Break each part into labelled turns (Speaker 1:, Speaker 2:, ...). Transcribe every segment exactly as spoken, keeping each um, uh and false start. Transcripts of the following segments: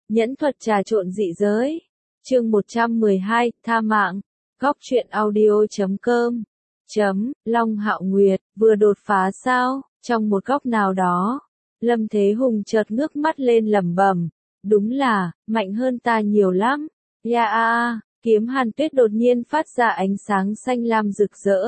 Speaker 1: Nhẫn thuật trà trộn dị giới. Chương một trăm mười hai, tha mạng. Góc truyện audio chấm com. Chấm, Long Hạo Nguyệt, vừa đột phá sao? Trong một góc nào đó, Lâm Thế Hùng chợt ngước mắt lên lẩm bẩm, đúng là, mạnh hơn ta nhiều lắm. Ya a a, kiếm hàn tuyết đột nhiên phát ra ánh sáng xanh lam rực rỡ.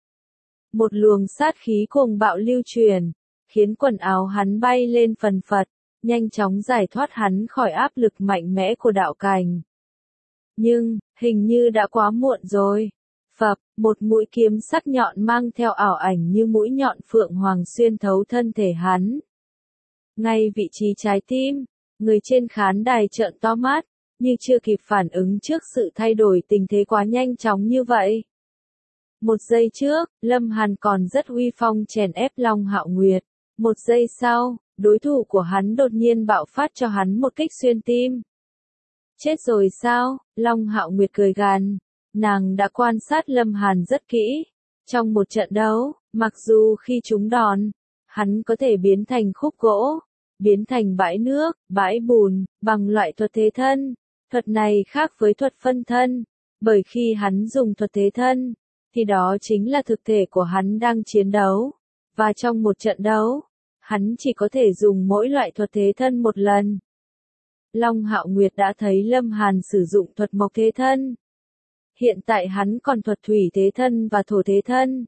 Speaker 1: Một luồng sát khí cuồng bạo lưu truyền, khiến quần áo hắn bay lên phần phật, nhanh chóng giải thoát hắn khỏi áp lực mạnh mẽ của đạo cành. Nhưng, hình như đã quá muộn rồi. Phập, một mũi kiếm sắc nhọn mang theo ảo ảnh như mũi nhọn phượng hoàng xuyên thấu thân thể hắn. Ngay vị trí trái tim, người trên khán đài trợn to mắt, như chưa kịp phản ứng trước sự thay đổi tình thế quá nhanh chóng như vậy. Một giây trước, Lâm Hàn còn rất uy phong chèn ép Long Hạo Nguyệt. Một giây sau, đối thủ của hắn đột nhiên bạo phát cho hắn một kích xuyên tim. Chết rồi sao? Long Hạo Nguyệt cười gằn. Nàng đã quan sát Lâm Hàn rất kỹ. Trong một trận đấu, mặc dù khi trúng đòn, hắn có thể biến thành khúc gỗ, biến thành bãi nước, bãi bùn, bằng loại thuật thế thân. Thuật này khác với thuật phân thân, bởi khi hắn dùng thuật thế thân, thì đó chính là thực thể của hắn đang chiến đấu. Và trong một trận đấu, hắn chỉ có thể dùng mỗi loại thuật thế thân một lần. Long Hạo Nguyệt đã thấy Lâm Hàn sử dụng thuật mộc thế thân. Hiện tại hắn còn thuật thủy thế thân và thổ thế thân.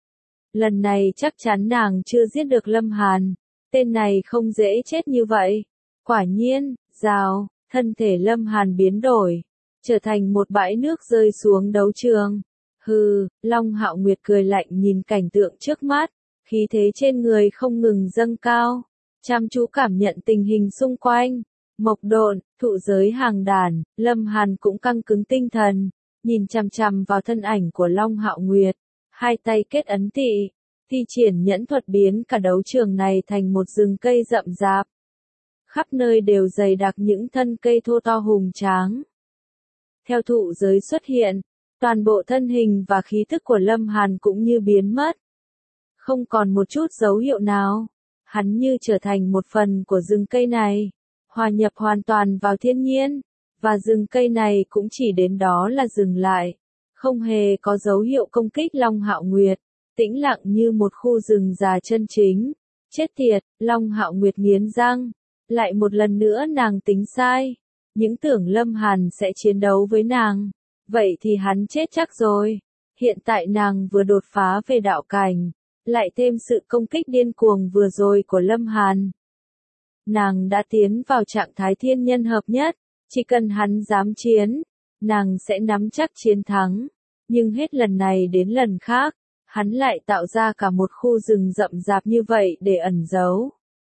Speaker 1: Lần này chắc chắn nàng chưa giết được Lâm Hàn. Tên này không dễ chết như vậy. Quả nhiên, rào, thân thể Lâm Hàn biến đổi, trở thành một bãi nước rơi xuống đấu trường. Hừ, Long Hạo Nguyệt cười lạnh nhìn cảnh tượng trước mắt, khí thế trên người không ngừng dâng cao, chăm chú cảm nhận tình hình xung quanh. Mộc độn, thụ giới hàng đàn, Lâm Hàn cũng căng cứng tinh thần, nhìn chằm chằm vào thân ảnh của Long Hạo Nguyệt, hai tay kết ấn tị, thi triển nhẫn thuật biến cả đấu trường này thành một rừng cây rậm rạp. Khắp nơi đều dày đặc những thân cây thô to hùng tráng. Theo thụ giới xuất hiện, toàn bộ thân hình và khí thức của Lâm Hàn cũng như biến mất. Không còn một chút dấu hiệu nào, hắn như trở thành một phần của rừng cây này, hòa nhập hoàn toàn vào thiên nhiên, và rừng cây này cũng chỉ đến đó là dừng lại, không hề có dấu hiệu công kích Long Hạo Nguyệt, tĩnh lặng như một khu rừng già chân chính. Chết tiệt, Long Hạo Nguyệt nghiến răng, lại một lần nữa nàng tính sai, những tưởng Lâm Hàn sẽ chiến đấu với nàng, vậy thì hắn chết chắc rồi. Hiện tại nàng vừa đột phá về đạo cảnh, lại thêm sự công kích điên cuồng vừa rồi của Lâm Hàn. Nàng đã tiến vào trạng thái thiên nhân hợp nhất, chỉ cần hắn dám chiến, nàng sẽ nắm chắc chiến thắng. Nhưng hết lần này đến lần khác, hắn lại tạo ra cả một khu rừng rậm rạp như vậy để ẩn giấu.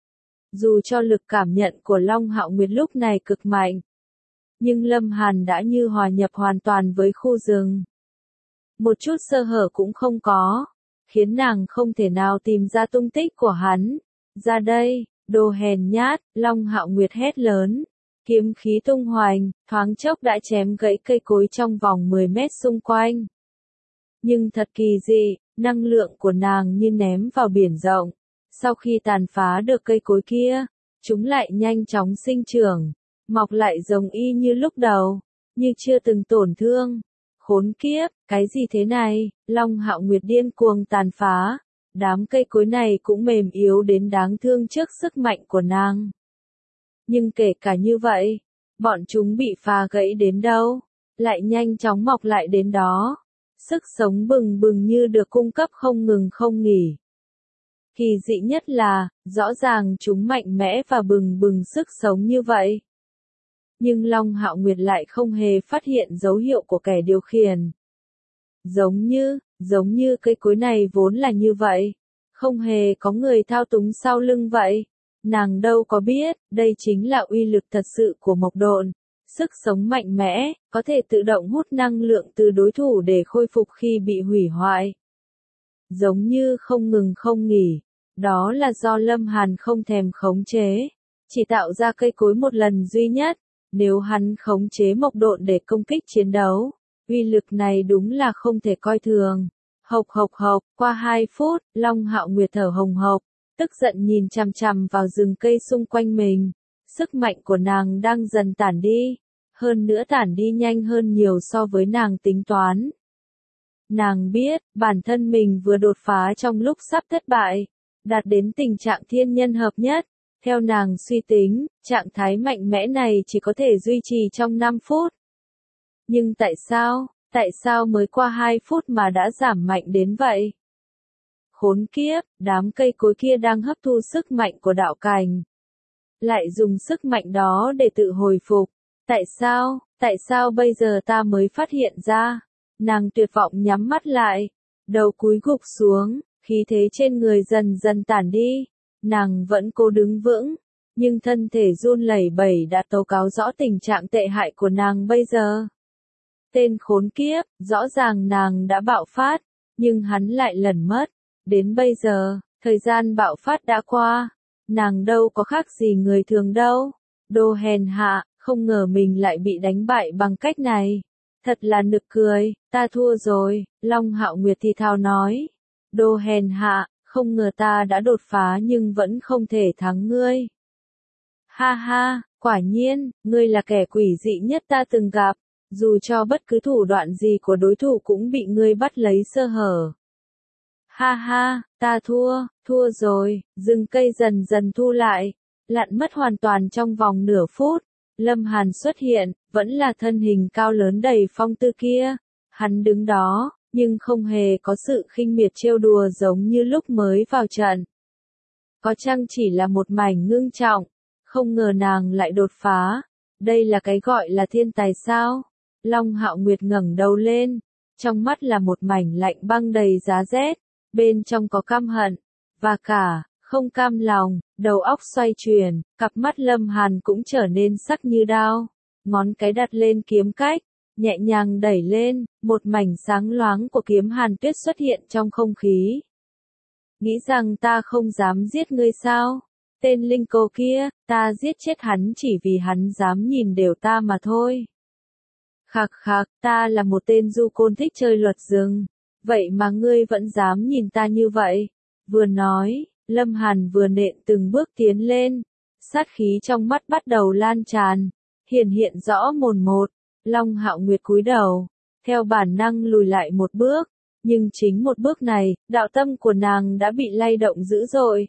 Speaker 1: Dù cho lực cảm nhận của Long Hạo Nguyệt lúc này cực mạnh, nhưng Lâm Hàn đã như hòa nhập hoàn toàn với khu rừng. Một chút sơ hở cũng không có, khiến nàng không thể nào tìm ra tung tích của hắn. Ra đây, đồ hèn nhát, Long Hạo Nguyệt hét lớn. Kiếm khí tung hoành, thoáng chốc đã chém gãy cây cối trong vòng mười mét xung quanh. Nhưng thật kỳ dị, năng lượng của nàng như ném vào biển rộng. Sau khi tàn phá được cây cối kia, chúng lại nhanh chóng sinh trưởng, mọc lại giống y như lúc đầu, như chưa từng tổn thương. Khốn kiếp, cái gì thế này? Long Hạo Nguyệt điên cuồng tàn phá. Đám cây cối này cũng mềm yếu đến đáng thương trước sức mạnh của nàng. Nhưng kể cả như vậy, bọn chúng bị phá gãy đến đâu, lại nhanh chóng mọc lại đến đó. Sức sống bừng bừng như được cung cấp không ngừng không nghỉ. Kỳ dị nhất là, rõ ràng chúng mạnh mẽ và bừng bừng sức sống như vậy. Nhưng Long Hạo Nguyệt lại không hề phát hiện dấu hiệu của kẻ điều khiển. Giống như, giống như cây cối này vốn là như vậy. Không hề có người thao túng sau lưng vậy. Nàng đâu có biết, đây chính là uy lực thật sự của mộc độn. Sức sống mạnh mẽ, có thể tự động hút năng lượng từ đối thủ để khôi phục khi bị hủy hoại. Giống như không ngừng không nghỉ. Đó là do Lâm Hàn không thèm khống chế. Chỉ tạo ra cây cối một lần duy nhất. Nếu hắn khống chế mộc độn để công kích chiến đấu, uy lực này đúng là không thể coi thường. Hộc hộc hộc, qua hai phút, Long Hạo Nguyệt thở hồng hộc, tức giận nhìn chằm chằm vào rừng cây xung quanh mình. sức mạnh của nàng đang dần tản đi, hơn nữa tản đi nhanh hơn nhiều so với nàng tính toán. Nàng biết, bản thân mình vừa đột phá trong lúc sắp thất bại, đạt đến tình trạng thiên nhân hợp nhất. Theo nàng suy tính, trạng thái mạnh mẽ này chỉ có thể duy trì trong năm phút. Nhưng tại sao, tại sao mới qua hai phút mà đã giảm mạnh đến vậy? Khốn kiếp, đám cây cối kia đang hấp thu sức mạnh của đạo cảnh. Lại dùng sức mạnh đó để tự hồi phục. Tại sao, tại sao bây giờ ta mới phát hiện ra? Nàng tuyệt vọng nhắm mắt lại, đầu cúi gục xuống, khí thế trên người dần dần tản đi. Nàng vẫn cố đứng vững, nhưng thân thể run lẩy bẩy đã tố cáo rõ tình trạng tệ hại của nàng bây giờ. Tên khốn kiếp, rõ ràng nàng đã bạo phát, nhưng hắn lại lẩn mất. Đến bây giờ, thời gian bạo phát đã qua, nàng đâu có khác gì người thường đâu. Đồ hèn hạ, không ngờ mình lại bị đánh bại bằng cách này. Thật là nực cười, ta thua rồi, Long Hạo Nguyệt thì thào nói. Đồ hèn hạ, không ngờ ta đã đột phá nhưng vẫn không thể thắng ngươi. Ha ha, quả nhiên, ngươi là kẻ quỷ dị nhất ta từng gặp, dù cho bất cứ thủ đoạn gì của đối thủ cũng bị ngươi bắt lấy sơ hở. Ha ha, ta thua, thua rồi, rừng cây dần dần thu lại, lặn mất hoàn toàn trong vòng nửa phút. Lâm Hàn xuất hiện, vẫn là thân hình cao lớn đầy phong tư kia. Hắn đứng đó, nhưng không hề có sự khinh miệt trêu đùa giống như lúc mới vào trận. Có chăng chỉ là một mảnh ngưng trọng, không ngờ nàng lại đột phá. Đây là cái gọi là thiên tài sao? Long Hạo Nguyệt ngẩng đầu lên, trong mắt là một mảnh lạnh băng đầy giá rét, bên trong có căm hận, và cả, không cam lòng, đầu óc xoay chuyển, cặp mắt Lâm Hàn cũng trở nên sắc như đao, ngón cái đặt lên kiếm cách, nhẹ nhàng đẩy lên, một mảnh sáng loáng của kiếm hàn tuyết xuất hiện trong không khí. Nghĩ rằng ta không dám giết ngươi sao? Tên linh cô kia, ta giết chết hắn chỉ vì hắn dám nhìn đều ta mà thôi. Khạc khạc, ta là một tên du côn thích chơi luật rừng, vậy mà ngươi vẫn dám nhìn ta như vậy. Vừa nói, Lâm Hàn vừa nện từng bước tiến lên, sát khí trong mắt bắt đầu lan tràn, hiển hiện rõ mồn một. Long Hạo Nguyệt cúi đầu, theo bản năng lùi lại một bước, nhưng chính một bước này, đạo tâm của nàng đã bị lay động dữ dội.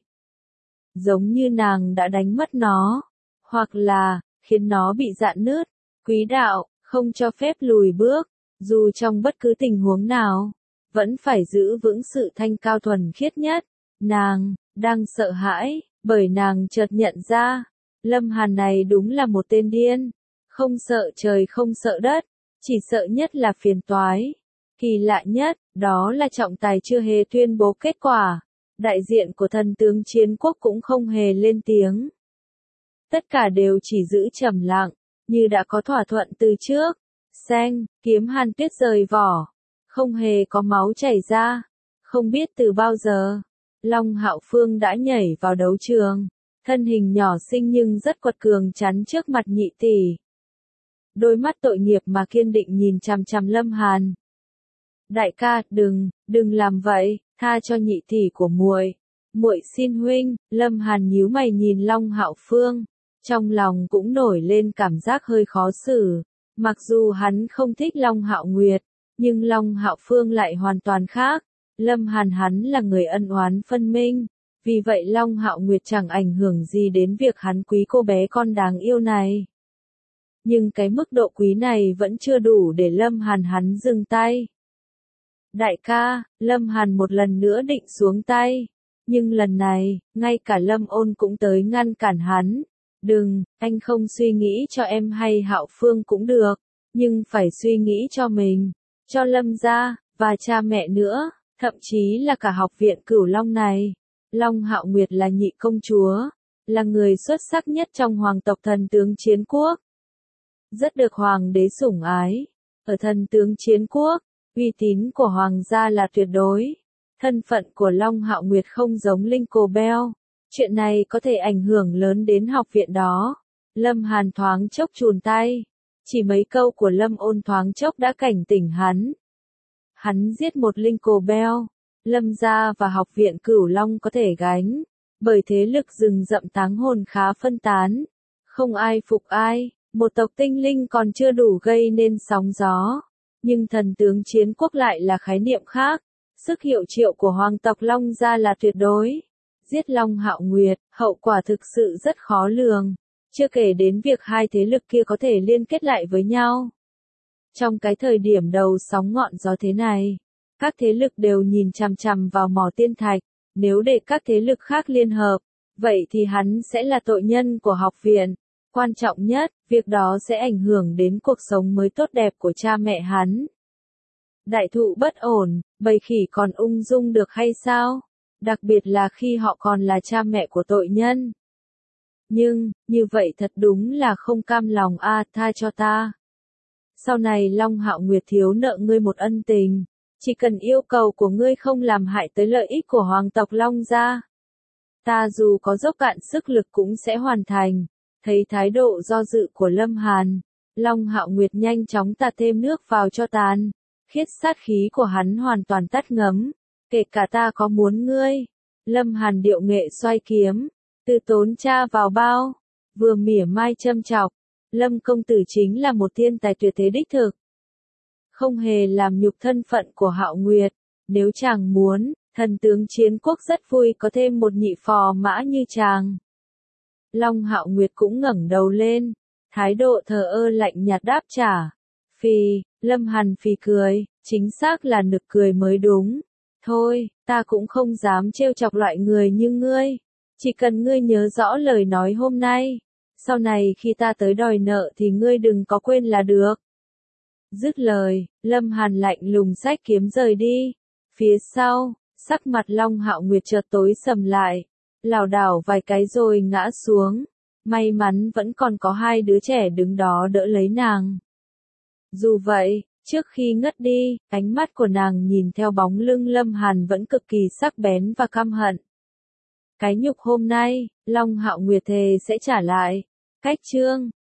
Speaker 1: Giống như nàng đã đánh mất nó, hoặc là, khiến nó bị rạn nứt. Quý đạo, không cho phép lùi bước, dù trong bất cứ tình huống nào, vẫn phải giữ vững sự thanh cao thuần khiết nhất. Nàng, đang sợ hãi, bởi nàng chợt nhận ra, Lâm Hàn này đúng là một tên điên, không sợ trời không sợ đất, chỉ sợ nhất là phiền toái. Kỳ lạ nhất, đó là trọng tài chưa hề tuyên bố kết quả, đại diện của thần tướng chiến quốc cũng không hề lên tiếng. Tất cả đều chỉ giữ trầm lặng, như đã có thỏa thuận từ trước. Xanh, kiếm hàn tuyết rời vỏ, không hề có máu chảy ra. Không biết từ bao giờ, Long Hạo Phương đã nhảy vào đấu trường, thân hình nhỏ xinh nhưng rất quật cường chắn trước mặt nhị tỷ. Đôi mắt tội nghiệp mà kiên định nhìn chằm chằm Lâm Hàn. Đại ca, đừng, đừng làm vậy, tha cho nhị tỷ của muội. Muội xin huynh. Lâm Hàn nhíu mày nhìn Long Hạo Phương, trong lòng cũng nổi lên cảm giác hơi khó xử. Mặc dù hắn không thích Long Hạo Nguyệt, nhưng Long Hạo Phương lại hoàn toàn khác. Lâm Hàn hắn là người ân oán phân minh, vì vậy Long Hạo Nguyệt chẳng ảnh hưởng gì đến việc hắn quý cô bé con đáng yêu này. Nhưng cái mức độ quý này vẫn chưa đủ để Lâm Hàn hắn dừng tay. Đại ca, Lâm Hàn một lần nữa định xuống tay, nhưng lần này, ngay cả Lâm Ôn cũng tới ngăn cản hắn. Đừng, anh không suy nghĩ cho em hay Hạo Phương cũng được, nhưng phải suy nghĩ cho mình, cho Lâm gia, và cha mẹ nữa, thậm chí là cả học viện Cửu Long này. Long Hạo Nguyệt là nhị công chúa, là người xuất sắc nhất trong hoàng tộc thần tướng chiến quốc. Rất được hoàng đế sủng ái. Ở thần tướng chiến quốc, uy tín của hoàng gia là tuyệt đối. Thân phận của Long Hạo Nguyệt không giống Linh Cô Bell. Chuyện này có thể ảnh hưởng lớn đến học viện đó. Lâm Hàn thoáng chốc chùn tay. Chỉ mấy câu của Lâm Ôn thoáng chốc đã cảnh tỉnh hắn. Hắn giết một Linh Cô Bell, Lâm gia và học viện Cửu Long có thể gánh, bởi thế lực rừng rậm táng hồn khá phân tán. Không ai phục ai, một tộc tinh linh còn chưa đủ gây nên sóng gió. Nhưng thần tướng chiến quốc lại là khái niệm khác. Sức hiệu triệu của hoàng tộc Long Gia là tuyệt đối. Giết Long Hạo Nguyệt, hậu quả thực sự rất khó lường. Chưa kể đến việc hai thế lực kia có thể liên kết lại với nhau. Trong cái thời điểm đầu sóng ngọn gió thế này, các thế lực đều nhìn chằm chằm vào mỏ tiên thạch. Nếu để các thế lực khác liên hợp, vậy thì hắn sẽ là tội nhân của học viện. Quan trọng nhất, việc đó sẽ ảnh hưởng đến cuộc sống mới tốt đẹp của cha mẹ hắn. Đại thụ bất ổn, bầy khỉ còn ung dung được hay sao? Đặc biệt là khi họ còn là cha mẹ của tội nhân. Nhưng, như vậy thật đúng là không cam lòng a, à, tha cho ta. Sau này Long Hạo Nguyệt thiếu nợ ngươi một ân tình. Chỉ cần yêu cầu của ngươi không làm hại tới lợi ích của hoàng tộc Long Gia. Ta dù có dốc cạn sức lực cũng sẽ hoàn thành. Thấy thái độ do dự của Lâm Hàn, Long Hạo Nguyệt nhanh chóng tạt thêm nước vào cho tàn. Khiết sát khí của hắn hoàn toàn tắt ngấm. Kể cả ta có muốn ngươi. Lâm Hàn điệu nghệ xoay kiếm. Từ tốn cha vào bao. Vừa mỉa mai châm chọc. Lâm công tử chính là một thiên tài tuyệt thế đích thực. Không hề làm nhục thân phận của Hạo Nguyệt. Nếu chàng muốn, thần tướng chiến quốc rất vui có thêm một nhị phò mã như chàng. Long Hạo Nguyệt cũng ngẩng đầu lên. Thái độ thờ ơ lạnh nhạt đáp trả. Phì, Lâm Hàn phì cười, chính xác là nực cười mới đúng. Thôi, ta cũng không dám trêu chọc loại người như ngươi. Chỉ cần ngươi nhớ rõ lời nói hôm nay. Sau này khi ta tới đòi nợ thì ngươi đừng có quên là được. Dứt lời, Lâm Hàn lạnh lùng xách kiếm rời đi. Phía sau, sắc mặt Long Hạo Nguyệt chợt tối sầm lại. Lảo đảo vài cái rồi ngã xuống. May mắn vẫn còn có hai đứa trẻ đứng đó đỡ lấy nàng. Dù vậy, trước khi ngất đi, ánh mắt của nàng nhìn theo bóng lưng Lâm Hàn vẫn cực kỳ sắc bén và căm hận. Cái nhục hôm nay, Long Hạo Nguyệt thề sẽ trả lại. Cách chương